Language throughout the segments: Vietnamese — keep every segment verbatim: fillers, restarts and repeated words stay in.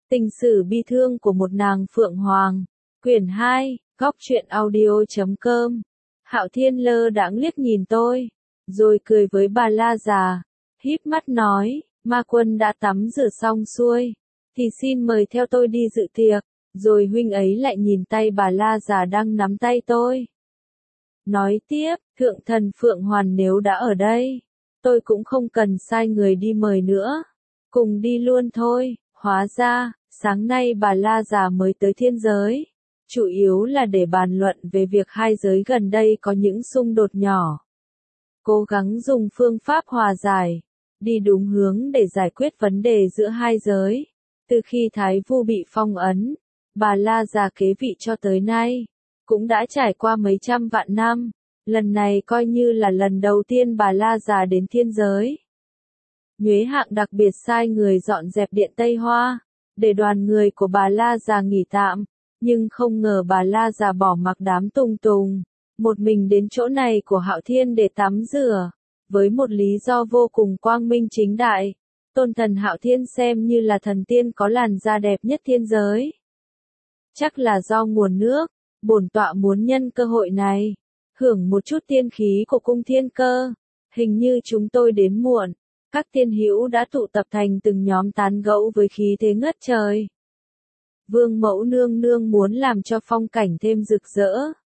Tình sử bi thương của một nàng phượng hoàng. Quyển hai, góc truyện audio chấm com. Hạo Thiên lơ đãng liếc nhìn tôi, rồi cười với bà la già, híp mắt nói, ma quân đã tắm rửa xong xuôi, thì xin mời theo tôi đi dự tiệc. Rồi huynh ấy lại nhìn tay bà la già đang nắm tay tôi. Nói tiếp, thượng thần Phượng Hoàn nếu đã ở đây, tôi cũng không cần sai người đi mời nữa. Cùng đi luôn thôi. Hóa ra, sáng nay bà la già mới tới thiên giới. Chủ yếu là để bàn luận về việc hai giới gần đây có những xung đột nhỏ. Cố gắng dùng phương pháp hòa giải, đi đúng hướng để giải quyết vấn đề giữa hai giới. Từ khi Thái Vu bị phong ấn, bà la già kế vị cho tới nay, cũng đã trải qua mấy trăm vạn năm. Lần này coi như là lần đầu tiên bà la già đến thiên giới. Nhuế Hạng đặc biệt sai người dọn dẹp điện Tây Hoa, để đoàn người của bà la già nghỉ tạm, nhưng không ngờ bà la già bỏ mặc đám tùng tùng, một mình đến chỗ này của Hạo Thiên để tắm rửa, với một lý do vô cùng quang minh chính đại. Tôn thần Hạo Thiên xem như là thần tiên có làn da đẹp nhất thiên giới. Chắc là do nguồn nước, bổn tọa muốn nhân cơ hội này, hưởng một chút tiên khí của cung thiên cơ. Hình như chúng tôi đến muộn, các tiên hữu đã tụ tập thành từng nhóm tán gẫu với khí thế ngất trời. Vương mẫu nương nương muốn làm cho phong cảnh thêm rực rỡ,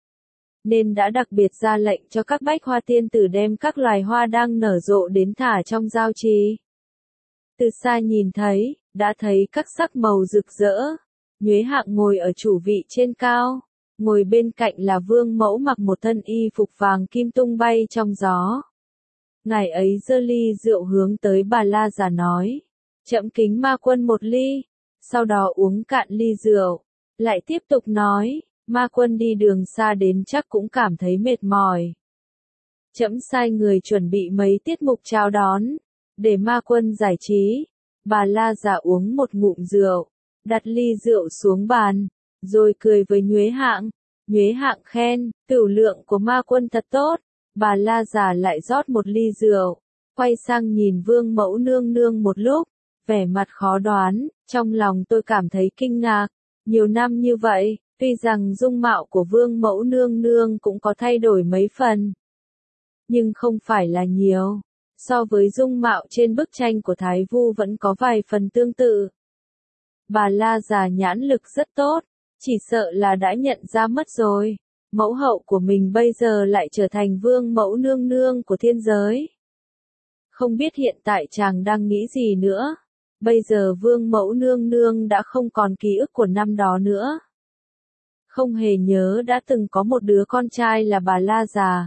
nên đã đặc biệt ra lệnh cho các bách hoa tiên tử đem các loài hoa đang nở rộ đến thả trong giao trì. Từ xa nhìn thấy, đã thấy các sắc màu rực rỡ. Nhuế Hạng ngồi ở chủ vị trên cao, ngồi bên cạnh là vương mẫu mặc một thân y phục vàng kim tung bay trong gió. Ngài ấy giơ ly rượu hướng tới bà la già nói, chậm kính ma quân một ly, sau đó uống cạn ly rượu, lại tiếp tục nói, ma quân đi đường xa đến chắc cũng cảm thấy mệt mỏi. Trẫm sai người chuẩn bị mấy tiết mục chào đón, để ma quân giải trí. Bà la già uống một ngụm rượu, đặt ly rượu xuống bàn, rồi cười với Nhuế Hạng. Nhuế Hạng khen, tửu lượng của ma quân thật tốt. Bà la già lại rót một ly rượu, quay sang nhìn vương mẫu nương nương một lúc, vẻ mặt khó đoán. Trong lòng tôi cảm thấy kinh ngạc. Nhiều năm như vậy, tuy rằng dung mạo của vương mẫu nương nương cũng có thay đổi mấy phần, nhưng không phải là nhiều. So với dung mạo trên bức tranh của Thái Vu vẫn có vài phần tương tự. Bà la già nhãn lực rất tốt, chỉ sợ là đã nhận ra mất rồi. Mẫu hậu của mình bây giờ lại trở thành vương mẫu nương nương của thiên giới. Không biết hiện tại chàng đang nghĩ gì nữa. Bây giờ vương mẫu nương nương đã không còn ký ức của năm đó nữa. Không hề nhớ đã từng có một đứa con trai là bà la già.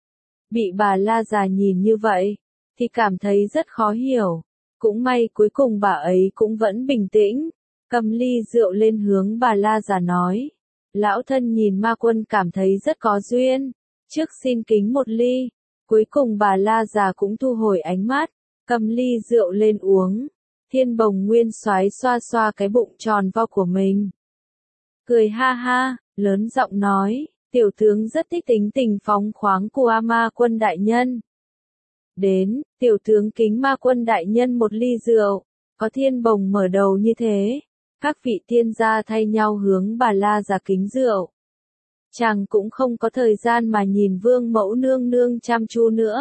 Bị bà la già nhìn như vậy, thì cảm thấy rất khó hiểu. Cũng may cuối cùng bà ấy cũng vẫn bình tĩnh, cầm ly rượu lên hướng bà la già nói. Lão thân nhìn ma quân cảm thấy rất có duyên, trước xin kính một ly. Cuối cùng bà la già cũng thu hồi ánh mắt, cầm ly rượu lên uống. Thiên Bồng Nguyên Soái xoa xoa cái bụng tròn vo của mình, cười ha ha, lớn giọng nói, tiểu tướng rất thích tính tình phóng khoáng của ma quân đại nhân. Đến, tiểu tướng kính ma quân đại nhân một ly rượu. Có Thiên Bồng mở đầu như thế, các vị tiên gia thay nhau hướng bà la già kính rượu. Chàng cũng không có thời gian mà nhìn vương mẫu nương nương chăm chú nữa.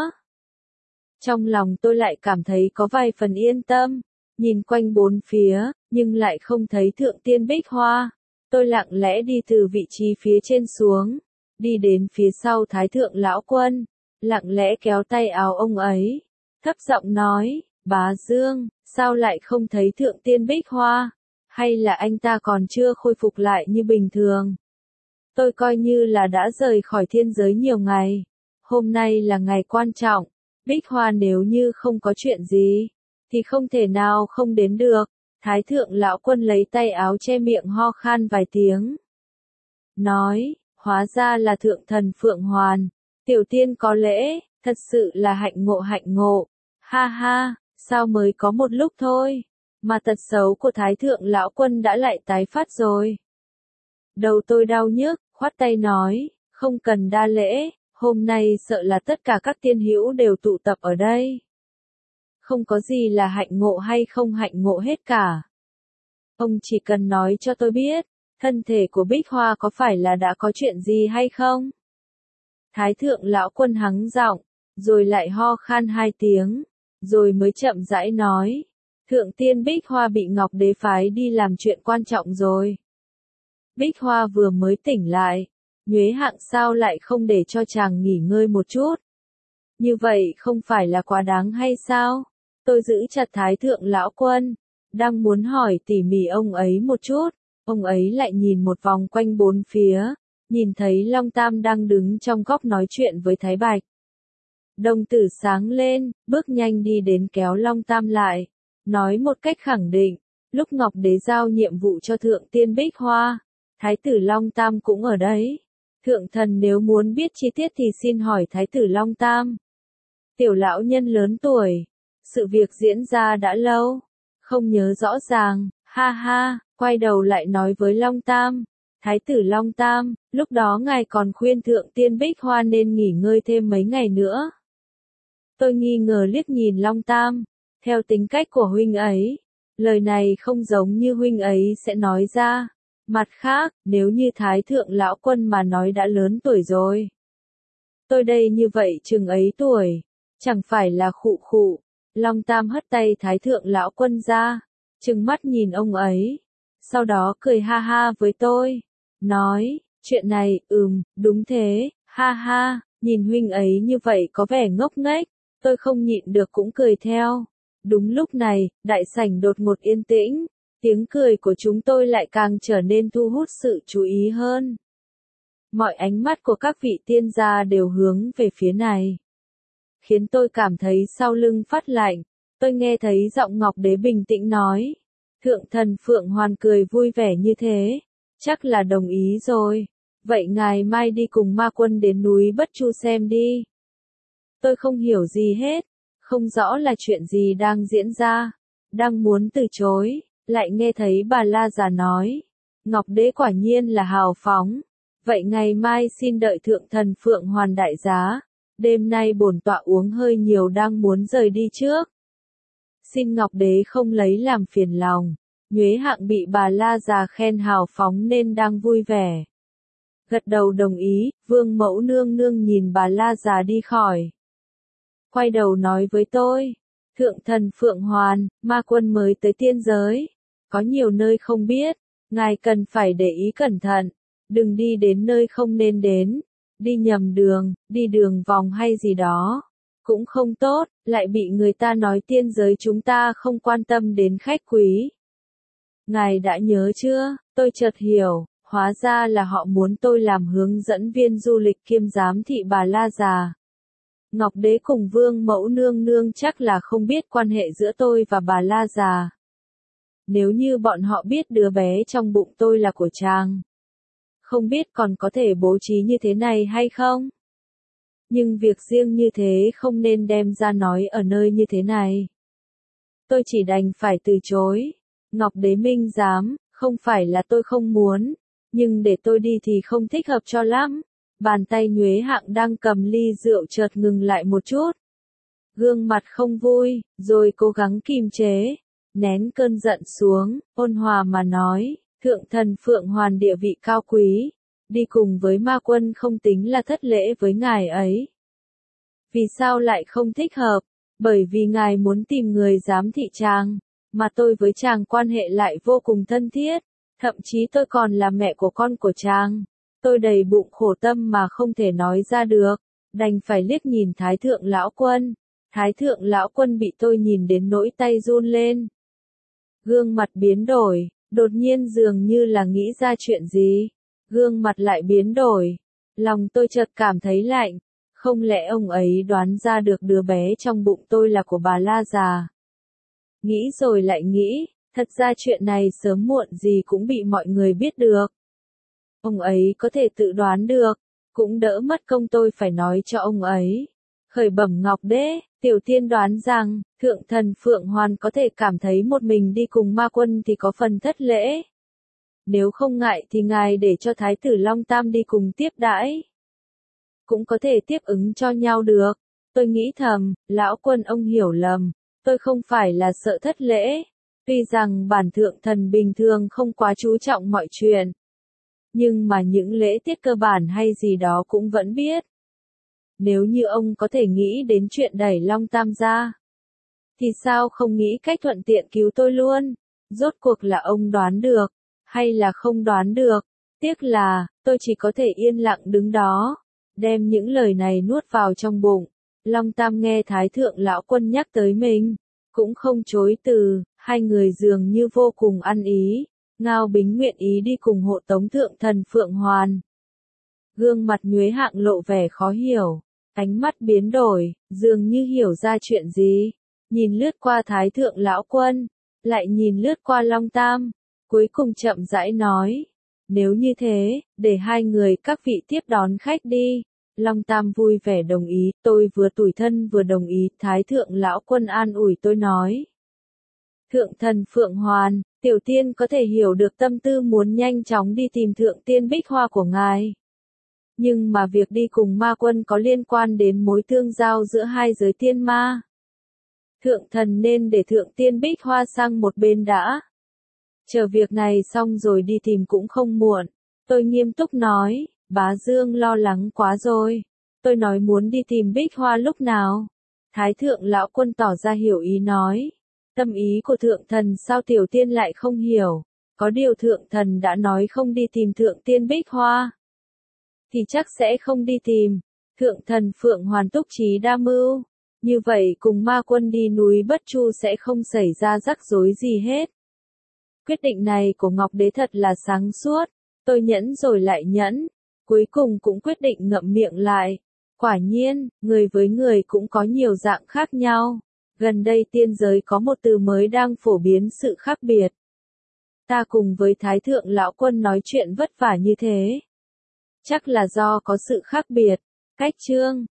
Trong lòng tôi lại cảm thấy có vài phần yên tâm, nhìn quanh bốn phía, nhưng lại không thấy thượng tiên Bích Hoa. Tôi lặng lẽ đi từ vị trí phía trên xuống, đi đến phía sau Thái thượng lão quân, lặng lẽ kéo tay áo ông ấy, thấp giọng nói, bá Dương, sao lại không thấy thượng tiên Bích Hoa? Hay là anh ta còn chưa khôi phục lại như bình thường? Tôi coi như là đã rời khỏi thiên giới nhiều ngày. Hôm nay là ngày quan trọng. Bích Hoa nếu như không có chuyện gì, thì không thể nào không đến được. Thái thượng lão quân lấy tay áo che miệng ho khan vài tiếng. Nói, hóa ra là thượng thần Phượng Hoàn. Tiểu tiên có lễ, thật sự là hạnh ngộ hạnh ngộ. Ha ha, sao mới có một lúc thôi, mà tật xấu của Thái thượng lão quân đã lại tái phát rồi. Đầu tôi đau nhức, khoát tay nói, không cần đa lễ, hôm nay sợ là tất cả các tiên hữu đều tụ tập ở đây. Không có gì là hạnh ngộ hay không hạnh ngộ hết cả. Ông chỉ cần nói cho tôi biết, thân thể của Bích Hoa có phải là đã có chuyện gì hay không? Thái thượng lão quân hắng giọng, rồi lại ho khan hai tiếng, rồi mới chậm rãi nói. Thượng tiên Bích Hoa bị Ngọc Đế phái đi làm chuyện quan trọng rồi. Bích Hoa vừa mới tỉnh lại, Nhuế Hạng sao lại không để cho chàng nghỉ ngơi một chút? Như vậy không phải là quá đáng hay sao? Tôi giữ chặt Thái thượng lão quân, đang muốn hỏi tỉ mỉ ông ấy một chút, ông ấy lại nhìn một vòng quanh bốn phía, nhìn thấy Long Tam đang đứng trong góc nói chuyện với Thái Bạch. Đồng tử sáng lên, bước nhanh đi đến kéo Long Tam lại, nói một cách khẳng định, lúc Ngọc Đế giao nhiệm vụ cho Thượng tiên Bích Hoa, Thái tử Long Tam cũng ở đấy. Thượng thần nếu muốn biết chi tiết thì xin hỏi Thái tử Long Tam. Tiểu lão nhân lớn tuổi, sự việc diễn ra đã lâu, không nhớ rõ ràng, ha ha, quay đầu lại nói với Long Tam. Thái tử Long Tam, lúc đó ngài còn khuyên Thượng tiên Bích Hoa nên nghỉ ngơi thêm mấy ngày nữa. Tôi nghi ngờ liếc nhìn Long Tam, theo tính cách của huynh ấy, lời này không giống như huynh ấy sẽ nói ra. Mặt khác, nếu như Thái thượng lão quân mà nói đã lớn tuổi rồi. Tôi đây như vậy chừng ấy tuổi, chẳng phải là khụ khụ. Long Tam hất tay Thái thượng lão quân ra, trừng mắt nhìn ông ấy, sau đó cười ha ha với tôi, nói, chuyện này, ừm, đúng thế, ha ha, nhìn huynh ấy như vậy có vẻ ngốc nghếch, tôi không nhịn được cũng cười theo. Đúng lúc này, đại sảnh đột ngột yên tĩnh, tiếng cười của chúng tôi lại càng trở nên thu hút sự chú ý hơn. Mọi ánh mắt của các vị tiên gia đều hướng về phía này, khiến tôi cảm thấy sau lưng phát lạnh. Tôi nghe thấy giọng Ngọc Đế bình tĩnh nói, Thượng thần Phượng Hoàn cười vui vẻ như thế, chắc là đồng ý rồi, vậy ngài mai đi cùng ma quân đến núi Bất Chu xem đi. Tôi không hiểu gì hết, không rõ là chuyện gì đang diễn ra, đang muốn từ chối, lại nghe thấy bà La già nói, Ngọc Đế quả nhiên là hào phóng, vậy ngày mai xin đợi Thượng thần Phượng Hoàn đại giá, đêm nay bổn tọa uống hơi nhiều đang muốn rời đi trước. Xin Ngọc Đế không lấy làm phiền lòng. Nhuế Hạng bị bà La già khen hào phóng nên đang vui vẻ. Gật đầu đồng ý, Vương Mẫu nương nương nhìn bà La già đi khỏi. Quay đầu nói với tôi, Thượng thần Phượng Hoàn, ma quân mới tới tiên giới. Có nhiều nơi không biết, ngài cần phải để ý cẩn thận, đừng đi đến nơi không nên đến, đi nhầm đường, đi đường vòng hay gì đó. Cũng không tốt, lại bị người ta nói tiên giới chúng ta không quan tâm đến khách quý. Ngài đã nhớ chưa? Tôi chợt hiểu, hóa ra là họ muốn tôi làm hướng dẫn viên du lịch kiêm giám thị bà La già. Ngọc Đế cùng Vương Mẫu nương nương chắc là không biết quan hệ giữa tôi và bà La già. Nếu như bọn họ biết đứa bé trong bụng tôi là của chàng, không biết còn có thể bố trí như thế này hay không? Nhưng việc riêng như thế không nên đem ra nói ở nơi như thế này. Tôi chỉ đành phải từ chối. Ngọc Đế minh giám, không phải là tôi không muốn, nhưng để tôi đi thì không thích hợp cho lắm. Bàn tay Nhuế Hạng đang cầm ly rượu chợt ngừng lại một chút. Gương mặt không vui, rồi cố gắng kìm chế, nén cơn giận xuống, ôn hòa mà nói, Thượng thần Phượng Hoàn địa vị cao quý, đi cùng với ma quân không tính là thất lễ với ngài ấy. Vì sao lại không thích hợp? Bởi vì ngài muốn tìm người giám thị chàng, mà tôi với chàng quan hệ lại vô cùng thân thiết, thậm chí tôi còn là mẹ của con của chàng. Tôi đầy bụng khổ tâm mà không thể nói ra được, đành phải liếc nhìn Thái thượng lão quân. Thái thượng lão quân bị tôi nhìn đến nỗi tay run lên. Gương mặt biến đổi, đột nhiên dường như là nghĩ ra chuyện gì. Gương mặt lại biến đổi. Lòng tôi chợt cảm thấy lạnh. Không lẽ ông ấy đoán ra được đứa bé trong bụng tôi là của bà La già? Nghĩ rồi lại nghĩ, thật ra chuyện này sớm muộn gì cũng bị mọi người biết được. Ông ấy có thể tự đoán được, cũng đỡ mất công tôi phải nói cho ông ấy. Khởi bẩm Ngọc Đế, tiểu tiên đoán rằng, Thượng thần Phượng Hoàn có thể cảm thấy một mình đi cùng ma quân thì có phần thất lễ. Nếu không ngại thì ngài để cho Thái tử Long Tam đi cùng tiếp đãi. Cũng có thể tiếp ứng cho nhau được. Tôi nghĩ thầm, lão quân ông hiểu lầm, tôi không phải là sợ thất lễ, Tuy rằng bản thượng thần bình thường không quá chú trọng mọi chuyện, nhưng mà những lễ tiết cơ bản hay gì đó cũng vẫn biết. Nếu như ông có thể nghĩ đến chuyện đẩy Long Tam ra, thì sao không nghĩ cách thuận tiện cứu tôi luôn? Rốt cuộc là ông đoán được, hay là không đoán được? Tiếc là, tôi chỉ có thể yên lặng đứng đó, đem những lời này nuốt vào trong bụng. Long Tam nghe Thái Thượng Lão Quân nhắc tới mình, cũng không chối từ, hai người dường như vô cùng ăn ý. Ngao Bính nguyện ý đi cùng hộ tống thượng thần Phượng Hoàn. Gương mặt Nhuế Hạng lộ vẻ khó hiểu, ánh mắt biến đổi, dường như hiểu ra chuyện gì. Nhìn lướt qua Thái Thượng Lão Quân, lại nhìn lướt qua Long Tam, cuối cùng chậm rãi nói. Nếu như thế, để hai người các vị tiếp đón khách đi. Long Tam vui vẻ đồng ý, tôi vừa tủi thân vừa đồng ý. Thái Thượng Lão Quân an ủi tôi nói. Thượng thần Phượng Hoàn, tiểu tiên có thể hiểu được tâm tư muốn nhanh chóng đi tìm thượng tiên Bích Hoa của ngài. Nhưng mà việc đi cùng ma quân có liên quan đến mối tương giao giữa hai giới tiên ma. Thượng thần nên để thượng tiên Bích Hoa sang một bên đã. Chờ việc này xong rồi đi tìm cũng không muộn. Tôi nghiêm túc nói, bá Dương lo lắng quá rồi. Tôi nói muốn đi tìm Bích Hoa lúc nào. Thái Thượng Lão Quân tỏ ra hiểu ý nói. Tâm ý của thượng thần sao tiểu tiên lại không hiểu. Có điều thượng thần đã nói không đi tìm thượng tiên Bích Hoa, thì chắc sẽ không đi tìm. Thượng thần Phượng Hoàn túc trí đa mưu. Như vậy cùng ma quân đi núi Bất Chu sẽ không xảy ra rắc rối gì hết. Quyết định này của Ngọc Đế thật là sáng suốt. Tôi nhẫn rồi lại nhẫn. Cuối cùng cũng quyết định ngậm miệng lại. Quả nhiên, người với người cũng có nhiều dạng khác nhau. Gần đây tiên giới có một từ mới đang phổ biến sự khác biệt. Ta cùng với Thái Thượng Lão Quân nói chuyện vất vả như thế. Chắc là do có sự khác biệt. Cách chương